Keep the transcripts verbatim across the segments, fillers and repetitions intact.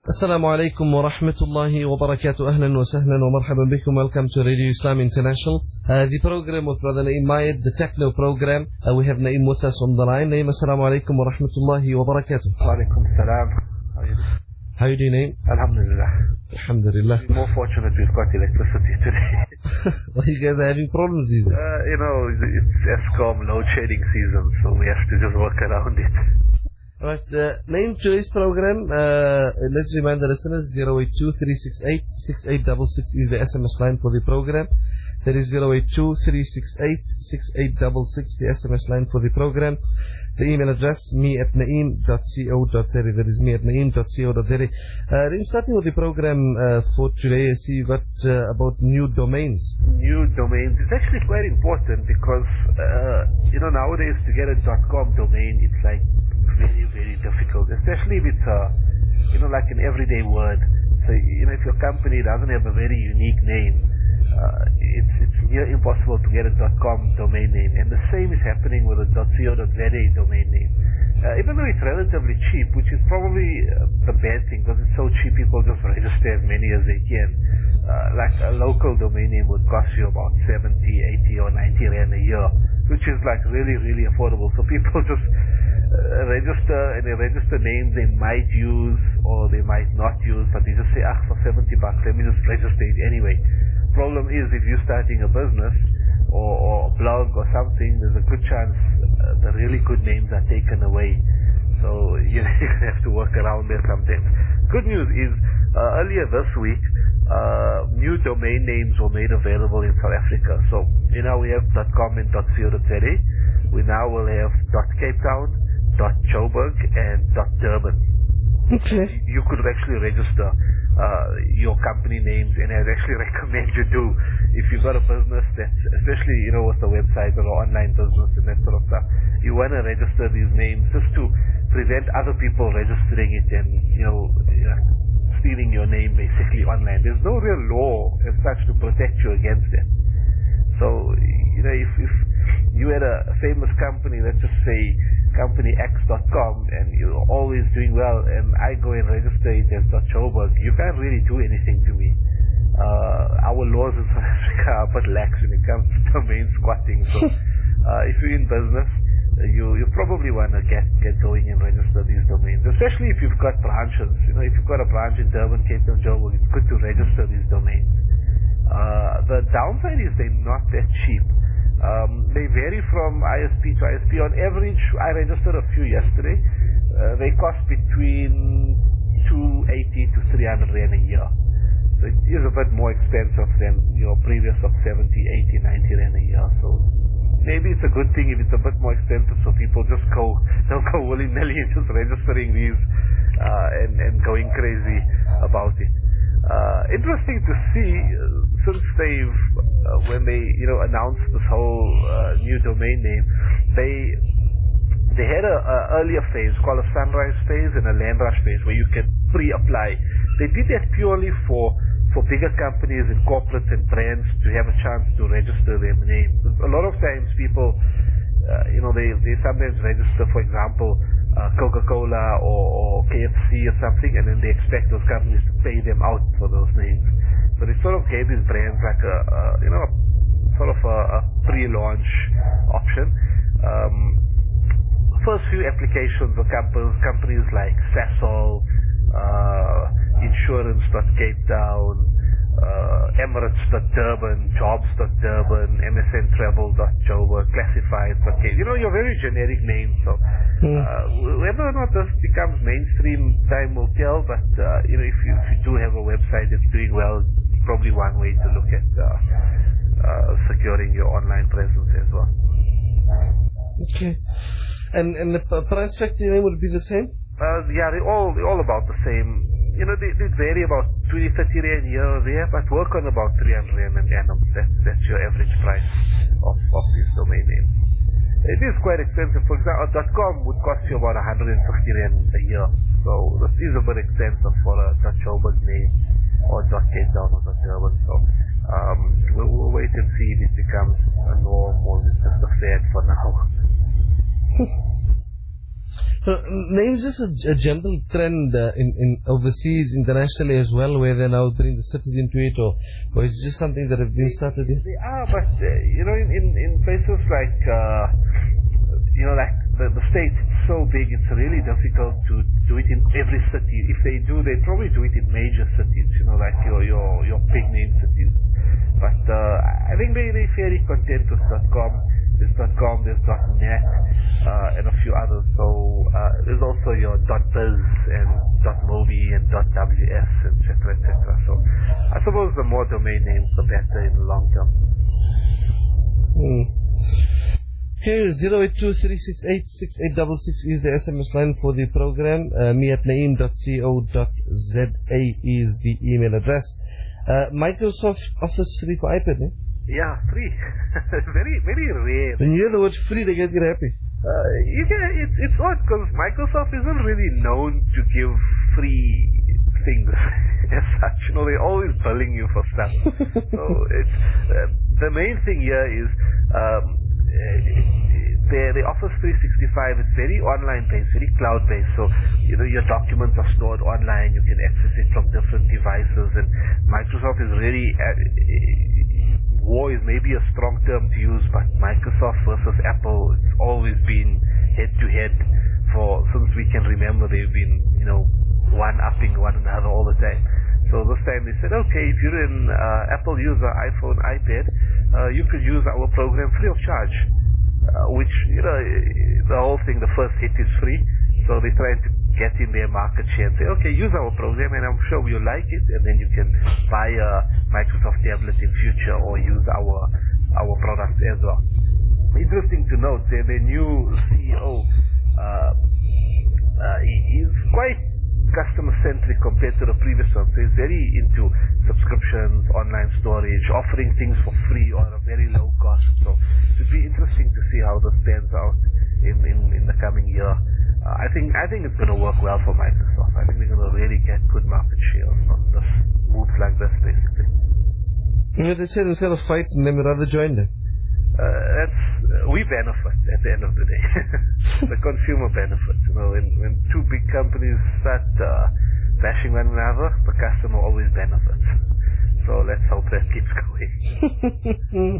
السلام عليكم ورحمة الله وبركاته. أهلا وسهلا ومرحبا بكم. Welcome to Radio Islam International. Uh, the program with Brother Naeem Mayed, the techno program. Uh, we have Naeem with us on the line. Naeem, assalamu alaikum wa rahmatullahi wa barakatuh. Wa alaikum salam. How are you doing? How are you doing, Naeem? Alhamdulillah. Alhamdulillah. We're more fortunate we've got electricity today. Well, you guys are having problems these days. Uh, you know, it's ESCOM load shedding season, so we have to just work around it. Right, uh, Naeem, today's program, uh, let's remind the listeners, zero eight two, three six eight, six eight six six is the S M S line for the program. That is zero eight two, three six eight, six eight six six, the S M S line for the program. The email address, me at naeem dot co dot za. That is me at naeem dot co dot za. Uh, Naeem, starting with the program uh, for today, I see you got uh, about new domains. New domains. It's actually quite important because, uh, you know, nowadays to get a .com domain, it's like very, very difficult, especially if it's a, you know, like an everyday word. So, you know, if your company doesn't have a very unique name, uh, it's, it's near impossible to get a .com domain name. And the same is happening with a .co dot za domain name. Uh, even though it's relatively cheap, which is probably uh, the bad thing, because it's so cheap, people just register as many as they can. Uh, like a local domain name would cost you about seventy, eighty or ninety rand a year, which is like really, really affordable. So people just uh, register, and they register names they might use or they might not use, but they just say, ah, for seventy bucks, let me just register it anyway. Problem is, if you're starting a business or, or a blog or something, there's a good chance uh, the really good names are taken away. So you know, you have to work around there sometimes. Good news is, uh, earlier this week, uh, new domain names were made available in South Africa. So, you know, we have .com and .co dot za. We now will have .cape town, .joburg, and .durban. Okay. You could actually register uh, your company names, and I'd actually recommend you do. If you've got a business that's, especially, you know, with a website or an online business and that sort of stuff, you want to register these names just to prevent other people registering it and, you know, you know stealing your name basically online. There's no real law as such to protect you against that. So, you know, if, if you had a famous company, let's just say company X dot com, and you're always doing well, and I go and register it as .joburg, you can't really do anything to me. Uh, our laws in South Africa are but lax when it comes to domain squatting. So, uh, if you're in business, you you probably want to get get going and register these domains, especially if you've got branches. You know, if you've got a branch in Durban, Cape Town, Joburg, it's good to register these domains. Uh, the downside is they're not that cheap. Um, they vary from I S P to I S P. On average, I registered a few yesterday. Uh, they cost between two eighty to three hundred rand a year. So it is a bit more expensive than your previous of seventy, eighty, ninety rand a year. So maybe it's a good thing if it's a bit more expensive, so people just go, don't go willy-nilly and just registering these uh, and, and going crazy about it. Uh, interesting to see, uh, since they've, uh, when they, you know, announced this whole uh, new domain name, they they had a, a earlier phase called a sunrise phase and a land rush phase where you can pre-apply. They did that purely for for bigger companies and corporates and brands to have a chance to register their name. A lot of times people, uh, you know, they, they sometimes register, for example, uh, Coca-Cola or, or K F C or something, and then they expect those companies to pay them out for those names. So they sort of gave these brands like a, a you know, sort of a, a pre-launch option. Um, first few applications were companies, companies like Sasol, uh, Insurance dot Cape Town, uh, Emirates dot Durban, Jobs dot Durban, M S N Travel dot Joburg, Classifieds dot Cape. You know, your very generic names. So, uh, whether or not this becomes mainstream, time will tell. But uh, you know, if you, if you do have a website that's doing well, it's probably one way to look at uh, uh, securing your online presence as well. Okay. And and the price factor would be the same? Uh, yeah, they all they all about the same. You know, they, they vary about twenty, thirty rand here or there, but work on about three hundred rand an annum. That's, that's your average price of, of this domain name. It is quite expensive. For example, .com would cost you about one hundred fifty rand a year. So this is a bit expensive for a .joburg name or .cape town or .durban. So um, we'll, we'll wait and see if it becomes a norm or it's just a fad for now. Uh, Naeem, is this a, a general trend uh, in, in overseas, internationally as well, where they're now putting the cities into it, or, or is it just something that have been started here? They are, but uh, you know, in, in, in places like uh, you know, like the, the States, it's so big, it's really difficult to do it in every city. If they do, they probably do it in major cities, you know, like your your your big name cities. But uh, I think they they're fairly content with .com. There's .com, there's .net, uh, and a few others. So uh, there's also your .biz and .mobi and .ws, et cetera, et cetera. So I suppose the more domain names, the better in the long term. Hmm. Here, zero eight two three six eight six eight six six is the S M S line for the program. Uh, me at naeem dot co dot za is the email address. Uh, Microsoft Office free for iPad, eh? Yeah, free. very, very rare. When you hear the word free, the guys get happy. Uh, you get, it's, it's odd because Microsoft isn't really known to give free things as such. You know, they're always billing you for stuff. So it's, uh, the main thing here is um, the, the Office three sixty-five is very online based, very cloud based. So, you know, your documents are stored online. You can access it from different devices. And Microsoft is really... Uh, war is maybe a strong term to use, but Microsoft versus Apple, it's always been head to head for, since we can remember. They've been, you know, one-upping one another all the time. So this time they said, okay, if you're an uh, Apple user, iPhone, iPad, uh, you could use our program free of charge, uh, which, you know, the whole thing, the first hit is free. So they're trying to get in their market share and say, okay, use our program and I'm sure you'll like it, and then you can buy a Microsoft tablet in future or use our our products as well. Interesting to note that the new C E O uh, uh, is quite customer-centric compared to the previous one. So he's very into subscriptions, online storage, offering things for free or at a very low cost. So it'd be interesting to see how this pans out in, in, in the coming year. Uh, I think I think it's going to work well for Microsoft. I think they're going to really get good market share on this moves like this, basically. You know, they said instead of fighting them, you'd rather join them. Uh, that's uh, we benefit at the end of the day. The consumer benefits. You know, when when two big companies start uh, bashing one another, the customer always benefits. So let's hope that keeps going.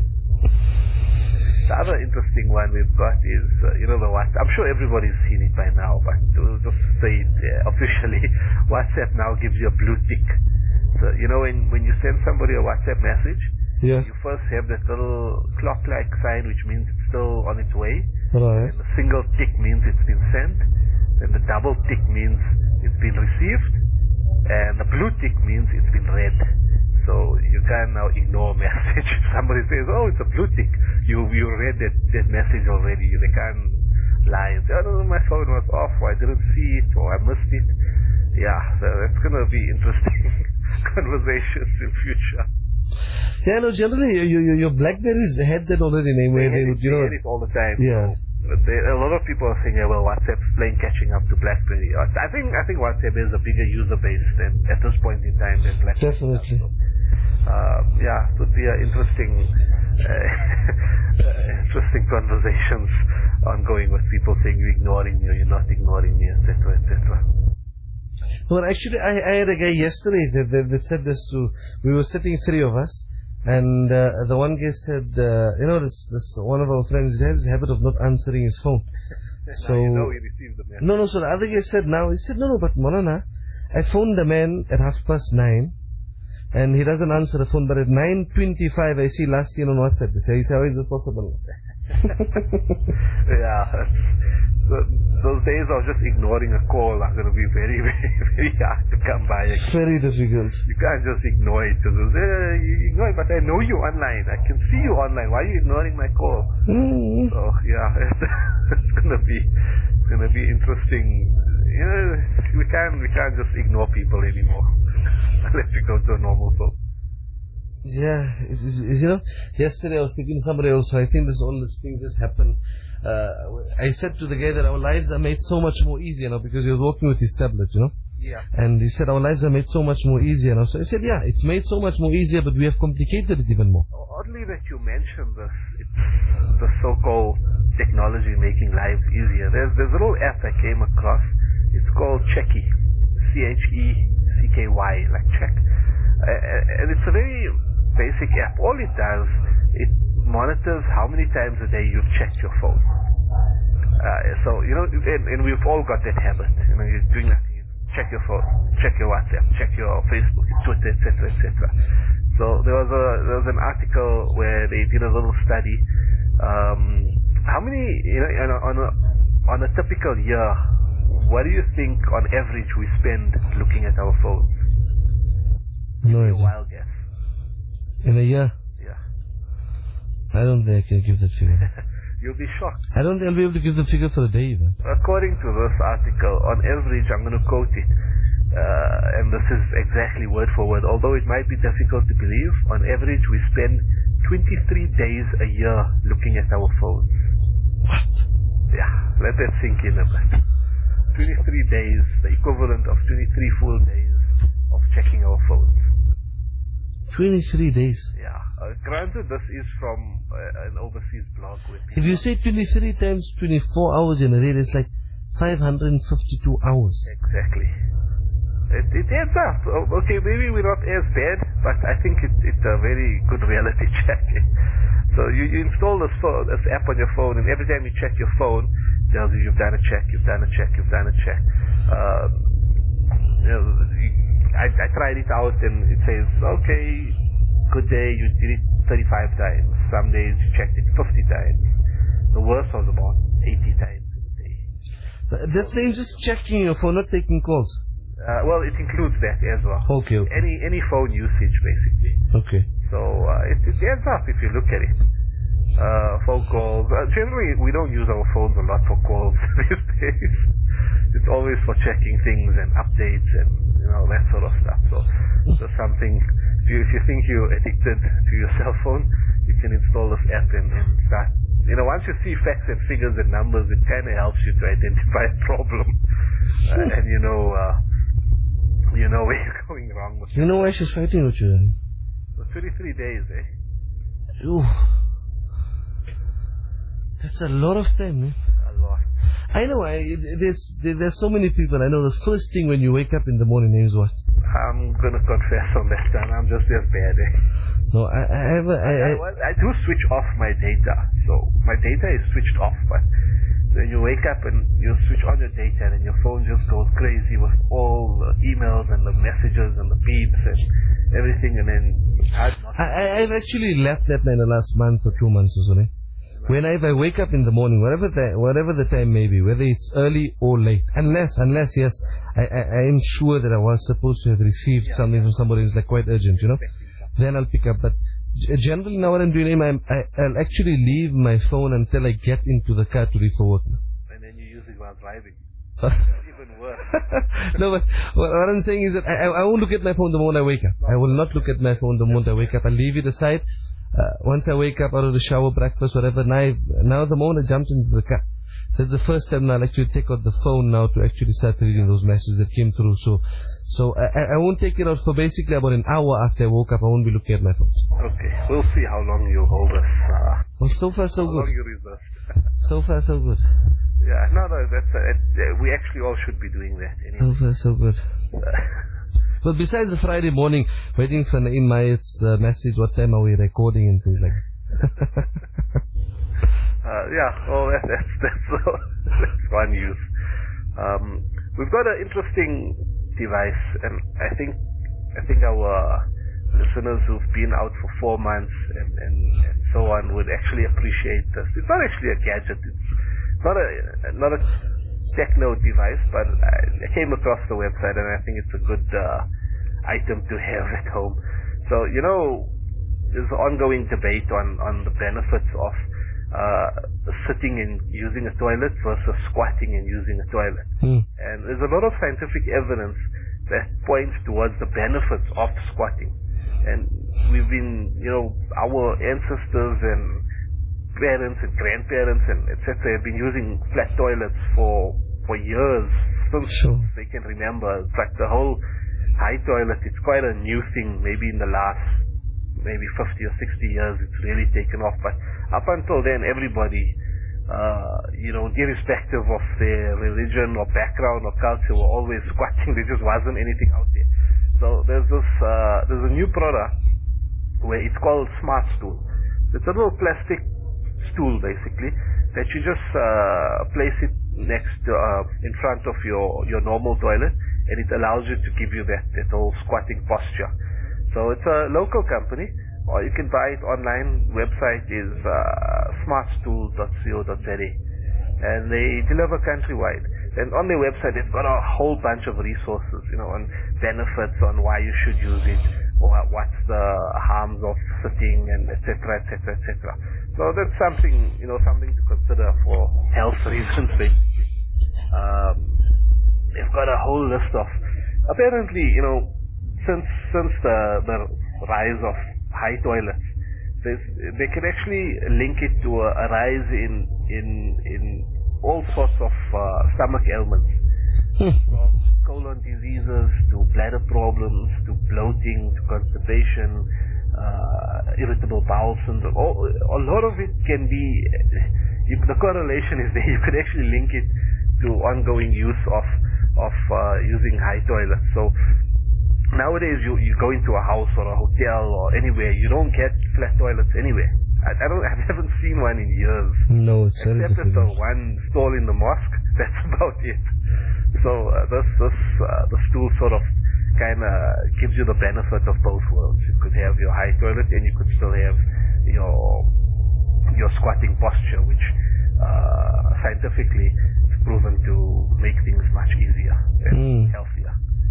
The other interesting one we've got is, uh, you know, the WhatsApp. I'm sure everybody's seen it by now, but we'll just say it uh, officially. WhatsApp now gives you a blue tick. So, you know, when, when you send somebody a WhatsApp message, yeah. you first have that little clock-like sign, which means it's still on its way. Right. And the single tick means it's been sent. And the double tick means it's been received. And the blue tick means it's been read. So you can now ignore a message. If somebody says, oh, it's a blue tick, you you read that, that message already. They can't lie and say, oh, no, my phone was off, or I didn't see it, or I missed it. Yeah, so it's going to be interesting conversations in future. Yeah, no, generally, your, your, your Blackberries had that already, name where they, they would, you know... They had it all the time. Yeah. They, a lot of people are saying, yeah, well, WhatsApp's playing catching up to BlackBerry. I think I think WhatsApp is a bigger user base than at this point in time than BlackBerry. Definitely. So, uh, yeah, it would be an interesting, uh, interesting conversations ongoing with people saying you're ignoring me or you're not ignoring me, et cetera, et cetera. Well, actually, I, I had a guy yesterday that, that, that said this to... We were sitting, three of us, and uh, the one guy said, uh, you know, this, this one of our friends has a habit of not answering his phone. So now you know he received the message. No, no, so the other guy said now, he said, no, no, but Morana, I phoned the man at half past nine, and he doesn't answer the phone, but at nine twenty-five I see last seen on WhatsApp. He said, how is this possible? Yeah, so those days of just ignoring a call are going to be very, very, very hard to come by. Very difficult. You can't just ignore it. Because, uh, you ignore it, but I know you online. I can see you online. Why are you ignoring my call? Mm-hmm. So yeah, it's, it's going to be, it's going to be interesting. You know, we can't, we can't just ignore people anymore. Unless we go to a normal phone. Yeah, it, it, you know, yesterday I was speaking to somebody else, so I think this all these things just happen. Uh, I said to the guy that our lives are made so much more easier now because he was working with his tablet, you know. Yeah. And he said our lives are made so much more easier now. So I said, yeah, it's made so much more easier, but we have complicated it even more. Oddly that you mentioned this, it's the so-called technology making lives easier. There's, there's a little app I came across. It's called Checky. C H E C K Y, like check. Uh, and it's a very basic app. All it does, it monitors how many times a day you've checked your phone. Uh, so, you know, and, and we've all got that habit. You know, you're doing nothing. You check your phone, check your WhatsApp, check your Facebook, Twitter, et cetera, et cetera. So there was a there was an article where they did a little study. Um, how many, you know, on a, on a on a typical year, what do you think on average we spend looking at our phones? No Give me a idea. wild guess. In a year? Yeah. I don't think I can give that figure. You'll be shocked. I don't think I'll be able to give the figure for a day even. According to this article, on average, I'm going to quote it, uh, and this is exactly word for word, although it might be difficult to believe, on average we spend twenty-three days a year looking at our phones. What? Yeah, let that sink in a bit. twenty-three days, the equivalent of twenty-three full days of checking our phones. twenty-three days. Yeah. Uh, granted, this is from uh, an overseas blog. Where If you say twenty-three times twenty-four hours in a day, it's like five hundred fifty-two hours. Exactly. It, it adds up. Okay, maybe we're not as bad, but I think it, it's a very good reality check. So you, you install this, phone, this app on your phone, and every time you check your phone, it tells you you've done a check, you've done a check, you've done a check. Um, you know, I, I tried it out, and it says, okay, good day, you did it thirty-five times. Some days you checked it fifty times. The worst was about eighty times in a day. That's saying just checking your phone, not taking calls. Uh, well, it includes that as well. Okay, okay. Any any phone usage, basically. Okay. So uh, it, it adds up if you look at it. Uh, phone calls. Uh, generally, we don't use our phones a lot for calls these days. It's always for checking things and updates and you know that sort of stuff. So, so something. If you, if you think you're addicted to your cell phone, you can install this app and, and start. You know, once you see facts and figures and numbers, it kind of helps you to identify a problem, uh, and you know, uh, you know where you're going wrong with. You know why she's fighting with you then? So twenty-three days, eh? Ooh. That's a lot of time, man. A lot. I know, I, it, there's, there's so many people. I know the first thing when you wake up in the morning is what? I'm gonna confess on that one. I'm just as bad, eh? No, I, I have a, I, I, I, I do switch off my data. So my data is switched off, but when you wake up and you switch on your data and your phone just goes crazy with all the emails and the messages and the beeps and everything, and then it's hard not to. I, I've actually left that in the last month or two months or so. Eh? When I, if I wake up in the morning, whatever the, whatever the time may be, whether it's early or late, unless, unless, yes, I, I, I am sure that I was supposed to have received Yeah, something yeah. from somebody who's like quite urgent, you know, then I'll pick up. But g- generally now what I'm doing, I'm, I, I'll actually leave my phone until I get into the car to leave for work. And then you use it while driving. Even worse. No, but what what I'm saying is that I, I I won't look at my phone the moment I wake up. I will not look at my phone the moment I wake up. I'll leave it aside. Uh, once I wake up out of the shower, breakfast, whatever, now, I, now the moment I jumped into the car, that's the first time I'll actually take out the phone now to actually start reading those messages that came through. So, so I, I won't take it out for basically about an hour after I woke up. I won't be looking at my phone. Okay, we'll see how long you hold us. Uh, Well, so far so how good. long you resist. So far so good. Yeah, no, no, that's uh, it, uh, we actually all should be doing that anyway. So far so good. Well, besides the Friday morning, waiting for Naeem Mayat's uh, message, what time are we recording and things like that. uh, yeah, well, that, that's that's, uh, that's one use. Um, we've got an interesting device, and I think I think our listeners who've been out for four months and, and, and so on would actually appreciate this. It's not actually a gadget. It's not a not a techno device, but I came across the website and I think it's a good uh, item to have at home. So, you know, there's ongoing debate on, on the benefits of uh, sitting and using a toilet versus squatting and using a toilet. Hmm. And there's a lot of scientific evidence that points towards the benefits of squatting. And we've been, you know, our ancestors and parents and grandparents and et cetera have been using flat toilets for for years since Sure. they can remember. It's like the whole high toilet, it's quite a new thing. Maybe in the last maybe fifty or sixty years it's really taken off. But up until then, everybody uh, you know, irrespective of their religion or background or culture, were always squatting. There just wasn't anything out there. So there's this, uh, there's a new product where it's called Smart Stool. It's a little plastic stool basically that you just uh, place it next to, uh, in front of your, your normal toilet, and it allows you to give you that, that whole squatting posture. So it's a local company, or you can buy it online. Website is uh, smart stool dot co dot za, and they deliver countrywide. And on their website, they've got a whole bunch of resources, you know, on benefits, on why you should use it, or what's the harms of sitting, and et cetera, et cetera, et cetera. So that's something, you know, something to consider for health reasons, basically. Um, they've got a whole list of, apparently, you know, since since the, the rise of high toilets, they can actually link it to a, a rise in in in all sorts of uh, stomach ailments, from colon diseases to bladder problems to bloating to constipation, uh, irritable bowel syndrome. All, a lot of it can be, you, the correlation is there. You could actually link it to ongoing use of of uh, using high toilets. So nowadays, you you go into a house or a hotel or anywhere, you don't get flat toilets anywhere. I, I don't, I haven't seen one in years. No, it's except at the one stall in the mosque. That's about it. So uh, this this uh, the stool sort of kind of gives you the benefit of both worlds. You could have your high toilet, and you could still have your your squatting posture, which uh, scientifically is proven to make things much easier and mm. healthier.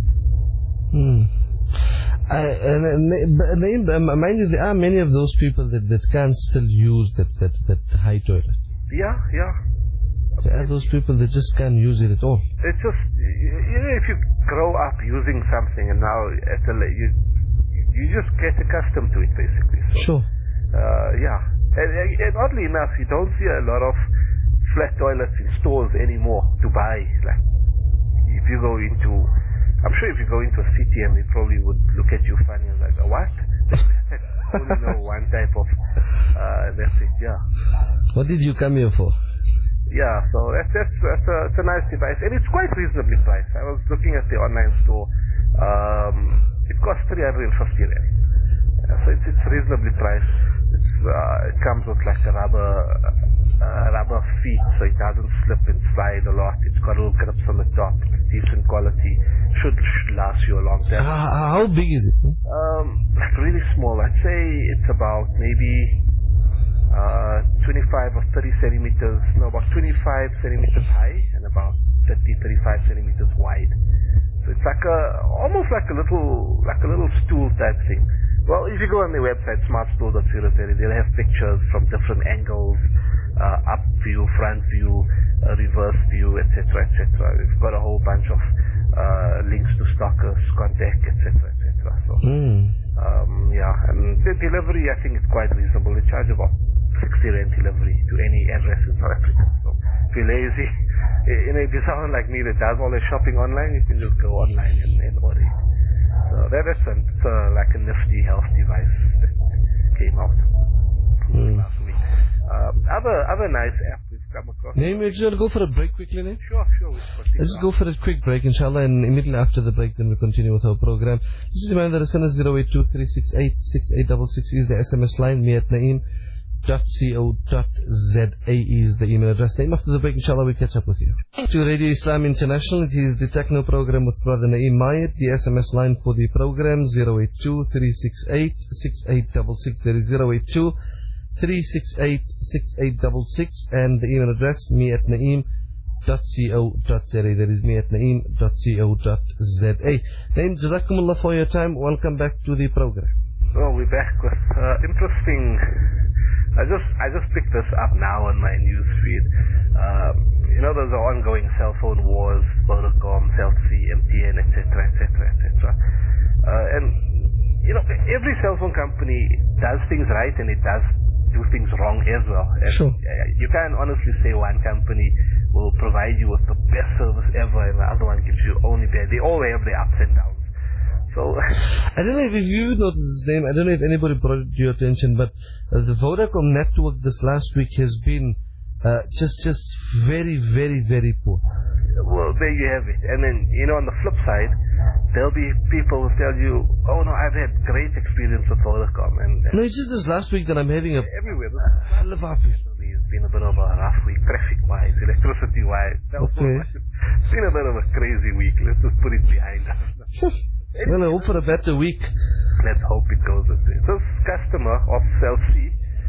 Hmm. I, and, and, and mind you, there are many of those people that, that can still use that, that, that high toilet. Yeah, yeah. There are those people that just can't use it at all. It's just, you know, if you grow up using something and now at a, you you just get accustomed to it, basically. So, sure. Uh, yeah. And, and oddly enough, you don't see a lot of flat toilets in stores anymore to buy. Like, if you go into, I'm sure if you go into a C T M, they probably would look at you funny and like, oh, what? Only know one type of, uh, that's it, yeah. What did you come here for? Yeah, so that's, that's, that's a, it's a nice device, and it's quite reasonably priced. I was looking at the online store. Um, it costs three hundred fifty rand. Uh, so it's, it's reasonably priced. It's, uh, it comes with like a rubber, uh, rubber feet, so it doesn't slip and slide a lot. It's got little grips on the top. Decent quality. Should, should last you a long time. Uh, how big is it? Um, like really small. I'd say it's about maybe uh, twenty-five or thirty centimeters. No, about twenty-five centimeters high and about thirty, thirty-five centimeters wide. So it's like a, almost like a little, like a little stool type thing. Well, if you go on their website, smart stool dot co dot za, they'll have pictures from different angles, uh, up view, front view, uh, reverse view, et cetera, et cetera. We've got a whole bunch of uh, links to stockers, contact, et cetera, et cetera. So, mm. um, yeah, and the delivery, I think, is quite reasonable. They charge about sixty rand delivery to any address in South Africa. So, if you're lazy, you know, if you're someone like me that does all their shopping online, you can just go online and, and order it. So that is a, it's a, like a nifty health device that came out mm. last week. Uh, other other nice app we've come across. Name, you just want to go for a break quickly, Name? Sure, sure. Let's just go for a quick break, inshallah, and immediately after the break, then we'll continue with our program. Just remind the listeners, zero eight two three six eight six eight six six is the S M S line. Me at Naeem dot co dot za is the email address. Naeem, after the break, inshallah, we'll catch up with you. To Radio Islam International, it is the Techno program with Brother Naeem Mayed. The S M S line for the program, zero eight two three six eight six eight six six. That is zero eight two three six eight six eight six six, and the email address, me at Naeem dot co dot za. That is me at Naeem dot co dot za. Naeem, Jazakumullah for your time. Welcome back to the program. Well, we're back with uh, interesting. I just I just picked this up now on my news feed. Um, you know, there's ongoing cell phone wars, Vodacom, Cell C, M T N, et cetera, et cetera, et cetera. Uh, and you know, every cell phone company does things right, and it does do things wrong as well. And sure. You can't honestly say one company will provide you with the best service ever, and the other one gives you only bad. They all have their ups and downs. So I don't know if you noticed his name. I don't know if anybody brought it to your attention, but uh, the Vodacom network this last week has been Uh, just, just very, very, very poor. Well, there you have it. And then, you know, on the flip side, there'll be people who tell you, oh no, I've had great experience with Vodacom. And, and no, it's just this last week that I'm having a everywhere. hell of a It's been a bit of a rough week, traffic-wise, electricity-wise. Okay. It's been a bit of a crazy week. Let's just put it behind us. Well, I hope for a better week. Let's hope it goes this way. This customer of Cell C,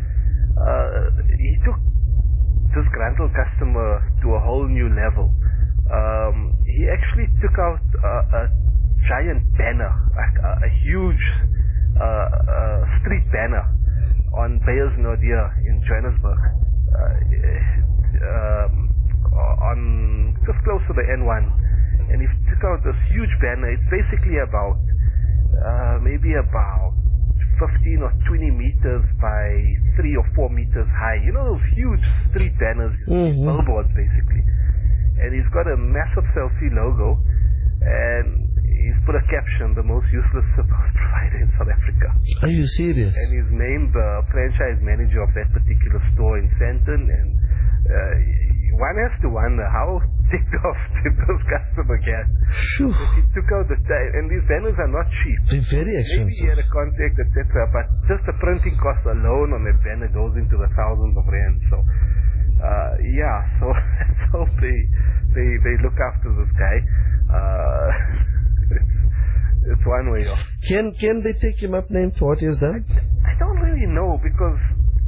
uh, he took this disgruntled customer to a whole new level. Um, he actually took out a, a giant banner, like a, a huge uh, uh, street banner on Beyers Naudé in Johannesburg, uh, um, on just close to the N one, and he took out this huge banner. It's basically about uh, maybe about fifteen or twenty meters by three or four meters high. You know those huge street banners, mm-hmm. billboards basically. And he's got a massive Cell C logo, and he's put a caption, the most useless support provider in South Africa. Are you serious? And he's named the franchise manager of that particular store in Sandton, and uh, one has to wonder how ticked off did this customer get. Sure. He took out the time, and these banners are not cheap. They're very expensive. Maybe he had a contact, et cetera, but just the printing cost alone on that banner goes into the thousands of rand. So, uh, yeah, so let's hope they, they, they look after this guy. Uh, it's, it's one way off. Can, can they take him up name for what he has done? I, I don't really know, because,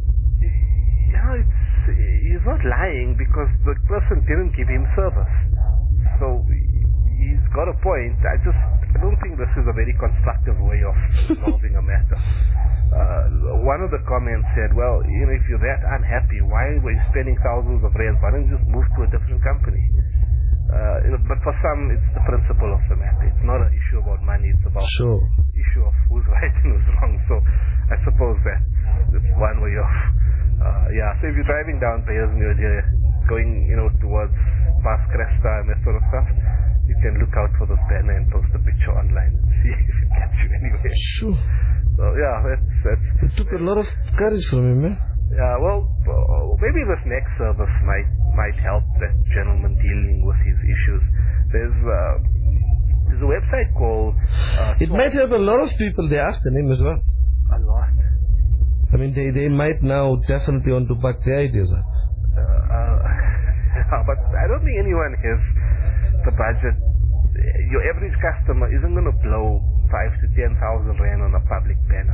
you know, it's, he's not lying, because the person didn't give him service. So he's got a point. I just I don't think this is a very constructive way of resolving a matter. Uh, one of the comments said, well, you know, if you're that unhappy, why were you spending thousands of rands? Why don't you just move to a different company? Uh, you know, but for some, it's the principle of the matter. It's not an issue about money. It's about sure. the issue of who's right and who's wrong. So I suppose that it's one way off. Uh, yeah, so if you're driving down Beyers Naudé, going, you know, towards past Cresta and that sort of stuff, you can look out for this banner and post a picture online and see if it gets you anywhere. Sure. So yeah, that's that's. It took a lot of courage from him, eh? Yeah, well, uh, maybe this next service might might help that gentleman dealing with his issues. There's uh, there's a website called. Uh, it might help a lot of people. They asked the name as well. A lot. I mean, they they might now definitely want to back their ideas up. Uh, uh, yeah, but I don't think anyone has the budget. Your average customer isn't going to blow five to ten thousand rand on a public banner.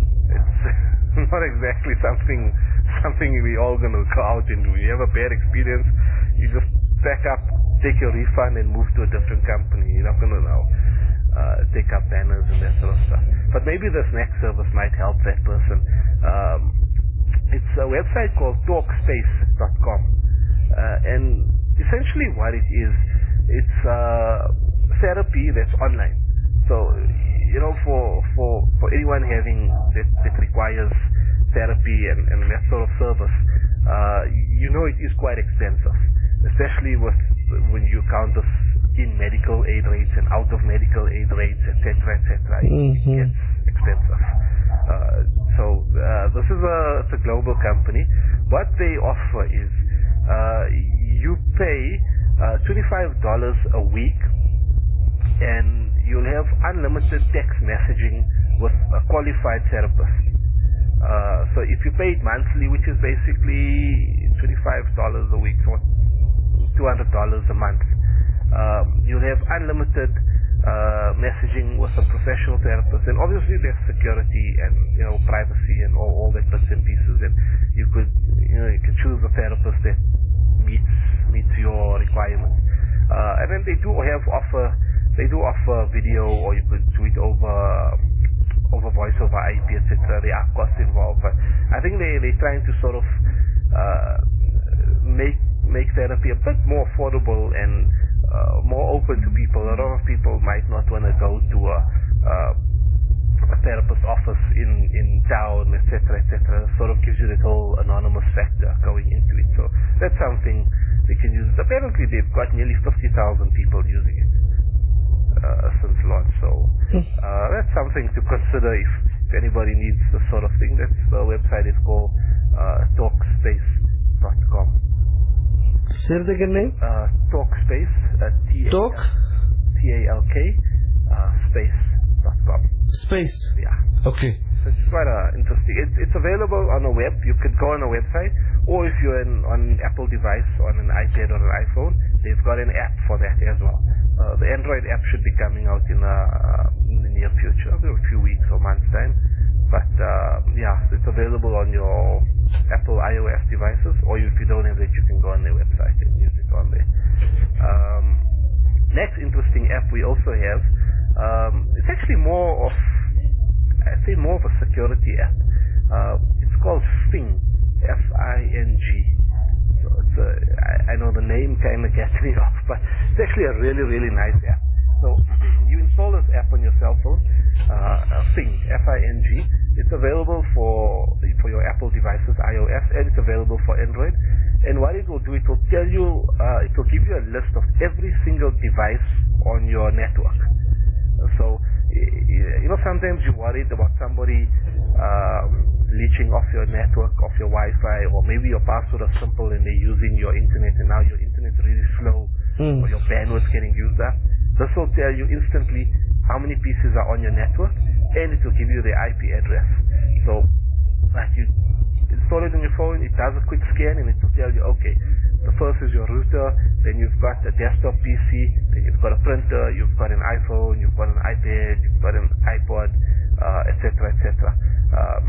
It's not exactly something something we all going to go out and do. You have a bad experience, you just pack up, take your refund, and move to a different company. You're not going to now uh, take up banners and that sort of stuff. But maybe this next service might help that person. Um, it's a website called talkspace dot com, uh, and essentially what it is, it's uh, therapy that's online. So, you know, for for, for anyone having that, that requires therapy and, and that sort of service, uh, you know it is quite expensive, especially with when you count this in medical aid rates and out of medical aid rates, et cetera, et cetera. Mm-hmm. It gets expensive. Uh, so uh, this is a, it's a global company. What they offer is uh, you pay uh, twenty-five dollars a week, and you'll have unlimited text messaging with a qualified therapist. Uh, so if you pay it monthly, which is basically twenty-five dollars a week, so two hundred dollars a month, um, you'll have unlimited uh, messaging with a professional therapist. And obviously there's security and, you know, privacy and all, all that bits and pieces. And you could, you know, you could choose a therapist that meets meets your requirements. Uh, and then they do have offer, they do offer video, or you could do it over over voice over I P, et cetera. There are costs involved, but I think they they're trying to sort of uh, make make therapy a bit more affordable and uh, more open to people. A lot of people might not want to go to a, uh, a therapist office in in town, et cetera, et cetera. Sort of gives you that whole anonymous factor going into it. So that's something they can use. Apparently, they've got nearly fifty thousand people using it uh, since launch. So uh, that's something to consider if, if anybody needs this sort of thing. That's the website is called uh, talkspace dot com. Say it again, name? Uh, Talkspace. Uh, T A L Talk? T A L K uh, space dot com. Space. Yeah. Okay. So it's quite uh, interesting. It's, it's available on a web. You could go on a website, or if you're in, on an Apple device, on an iPad or an iPhone, they've got an app for that as well. Uh, the Android app should be coming out in, uh, in the near future, a few weeks or months time. But uh, yeah, it's available on your Apple iOS devices, or if you don't have it, you can go on their website and use it on there. Um, next interesting app we also have, um, it's actually more of I'd say more of a security app. Uh, it's called Fing, F I N G. So it's a, I, I know the name kind of gets me off, but it's actually a really, really nice app. So you install this app on your cell phone, uh, Fing, F I N G. It's available for for your Apple devices, iOS, and it's available for Android. And what it will do, it will tell you, uh, it will give you a list of every single device on your network. So, you know, sometimes you're worried about somebody um, leeching off your network, off your Wi-Fi, or maybe your password is simple and they're using your internet and now your internet is really slow, mm. or your bandwidth getting used up. This will tell you instantly how many pieces are on your network, and it will give you the I P address. So, like you install it on your phone, it does a quick scan and it will tell you, okay, the first is your router, then you've got a desktop P C, then you've got a printer, you've got an iPhone, you've got an iPad, you've got an iPod, uh, et cetera, et cetera. Um,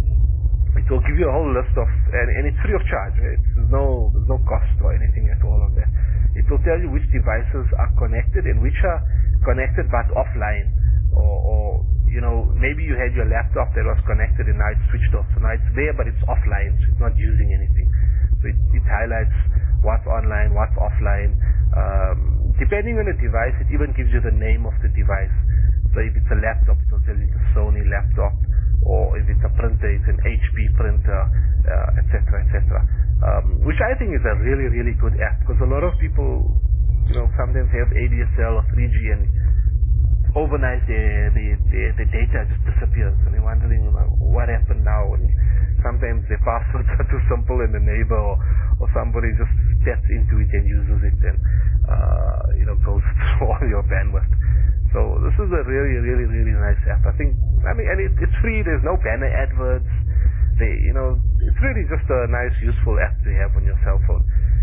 it will give you a whole list of, and, and it's free of charge, right? There's no, there's no cost or anything at all on that. It will tell you which devices are connected and which are connected but offline, or, or you know, maybe you had your laptop that was connected and now it's switched off. So now it's there but it's offline, so it's not using anything. So it, it highlights what's online, what's offline. Um, depending on the device, it even gives you the name of the device. So if it's a laptop, it will tell you it's a Sony laptop, or if it's a printer, it's an H P printer, uh, et cetera, et cetera. Um, which I think is a really, really good app, because a lot of people, you know, sometimes have A D S L or three G, and overnight the the the, the data just disappears, and they're wondering what happened now. And sometimes the passwords are too simple, and the neighbor or, or somebody just steps into it and uses it, and uh, you know, goes through all your bandwidth. So this is a really, really, really nice app. I think, I mean, and it, it's free. There's no banner adverts. They, you know, it's really just a nice, useful app to have on your cell phone.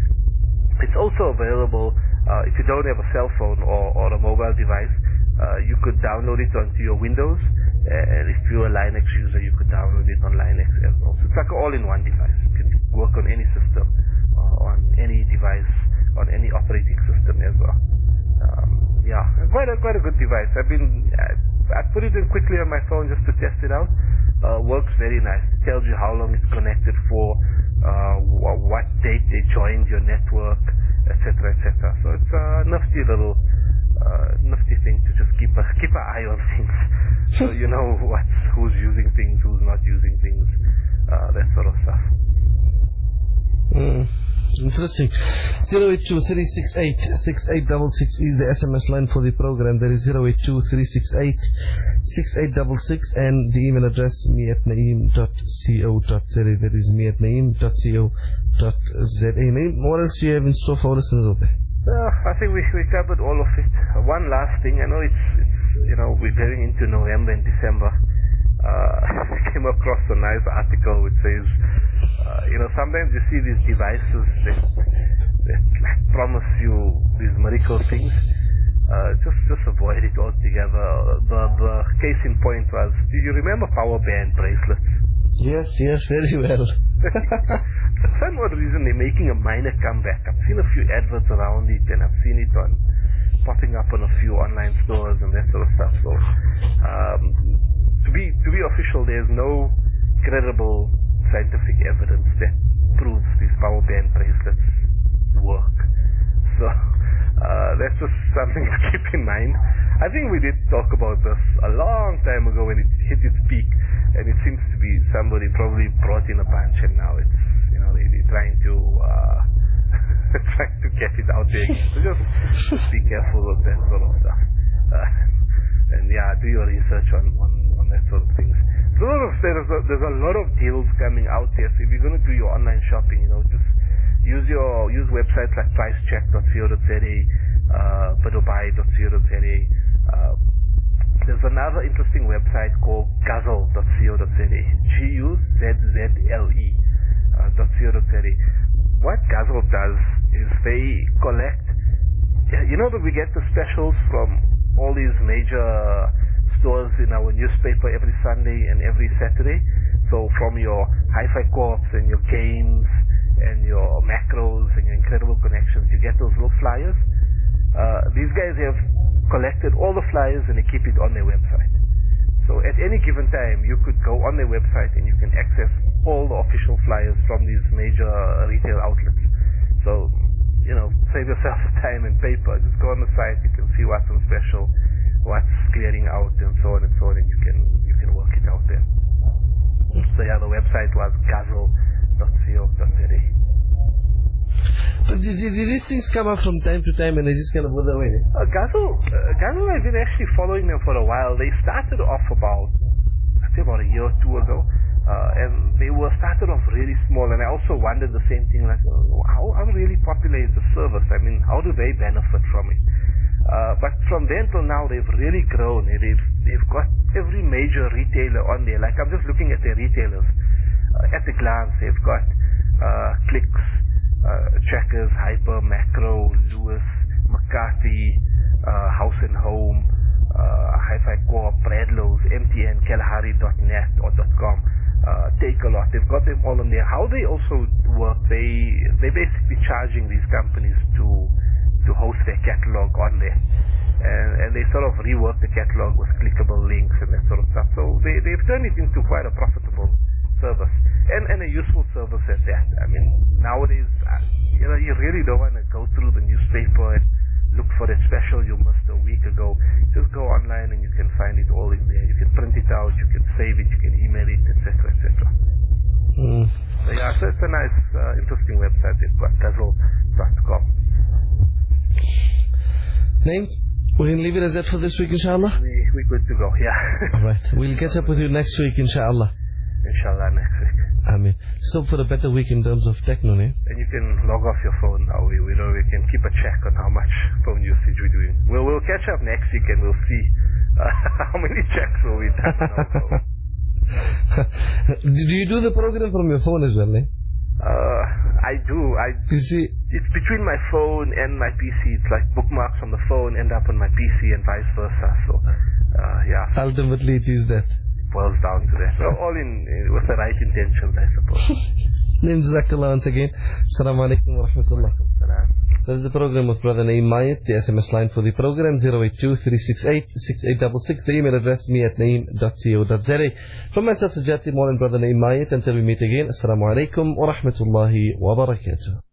It's also available uh, if you don't have a cell phone or, or a mobile device. Uh, you could download it onto your Windows, and if you're a Linux user, you could download it on Linux as well. So it's like an all-in-one device. You can work on any system, uh, on any device, on any operating system as well. Um, yeah, quite a quite a good device. I've been I, I put it in quickly on my phone just to test it out. Uh, works very nice. It tells you how long it's connected for, uh, wh- what date they joined your network, et cetera, et cetera. So it's a nifty little. Uh, nifty thing to just keep a keep an eye on things, so you know what who's using things, who's not using things, uh, that sort of stuff. Mm. Interesting. zero eight two three six eight six eight six six is the S M S line for the program. There is zero eight two three six eight six eight six six, and the email address me at naeem dot co dot za. That is me at naeem dot co dot za. Naeem, what else do you have in store for our listeners out there? Uh, I think we we covered all of it. Uh, one last thing, I know it's, it's you know, we're going into November and December. Uh, I came across a nice article which says, uh, you know, sometimes you see these devices that, that like, promise you these miracle things. Uh, just just avoid it altogether. The the case in point was, do you remember power band bracelets? Yes, yes, very well. For some odd reason, they're making a minor comeback. I've seen a few adverts around it, and I've seen it on popping up on a few online stores and that sort of stuff. So, um, to be to be official, there's no credible scientific evidence that proves these power band bracelets work. So, uh, that's just something to keep in mind. I think we did talk about this a long time ago when it hit its peak, and it seems to be somebody probably brought in a bunch, and now it's, you know, they, they're trying to uh, trying to get it out there again. So just, just be careful of that sort of stuff. Uh, and yeah, do your research on, on, on that sort of things. So there's a, there's a lot of deals coming out there. So if you're going to do your online shopping, you know, just use your use websites like pricecheck dot co dot za, uh, bidobuy dot co dot za. Uh, there's another interesting website called Guzzle dot co dot za. G U Z Z L E uh, dot co dot za. What Guzzle does is they collect, you know that we get the specials from all these major stores in our newspaper every Sunday and every Saturday. So from your Hi-Fi Corps and your games and your macros and your incredible connections, you get those little flyers. Uh, these guys have collected all the flyers and they keep it on their website. So at any given time, you could go on their website and you can access all the official flyers from these major retail outlets. So, you know, save yourself time and paper. Just go on the site, you can see what's on special, what's clearing out, and so on and so on, and you can you can work it out there. So yeah, the website was guzzle dot co dot za. But did, did these things come up from time to time and they just kind of wither away? Eh? Uh, Guzzle, uh, Guzzle, I've been actually following them for a while. They started off about, I think about a year or two ago, uh, and they were started off really small. And I also wondered the same thing, like, oh, how, how really popular is the service? I mean, how do they benefit from it? Uh, but from then till now, they've really grown. They've they've got every major retailer on there. Like I'm just looking at their retailers uh, at a glance. They've got uh, Clicks. Uh, Checkers, Hyper, Macro, Lewis, McCarthy, uh, House and Home, uh, Hi-Fi Corp, Bradlow's, M T N, Kalahari dot net or .com, uh, Takealot. They've got them all in there. How they also work, they they basically charging these companies to to host their catalog on there, and and they sort of rework the catalog with clickable links and that sort of stuff. So they they've turned it into quite a profitable service and and a useful service at that. I mean, nowadays, uh, you know, you really don't want to go through the newspaper and look for that special you missed a week ago. Just go online and you can find it all in there. You can print it out, you can save it, you can email it, et cetera, et cetera. Mm. So yeah, so it's a nice, uh, interesting website. It's got guzzle dot com. Name? We can leave it as that for this week, inshallah? We, we're good to go, yeah. Alright, we'll catch up with you next week, inshallah. Inshallah, next week. I mean, still for a better week in terms of techno, eh? And you can log off your phone now. We, we know we can keep a check on how much phone usage we're doing. We'll, we'll catch up next week and we'll see uh, how many checks will we done on our phone. Do you do the program from your phone as well, eh? Uh, I do. I. You see, it's between my phone and my P C. It's like bookmarks on the phone end up on my P C and vice versa. So, uh, yeah. Ultimately, it is that. Boils down to that. So all in uh, with the right intentions, I suppose. Jazakallah once again. Assalamu alaikum wa rahmatullah. This is the program with Brother Naeem Mayat. The S M S line for the program zero eight two, three six eight, six eight six six. The email address me at naeem dot co dot za. From myself, Sajjad Timur and Brother Naeem Mayat. Until we meet again. Assalamu alaikum wa rahmatullahi wa barakatuh.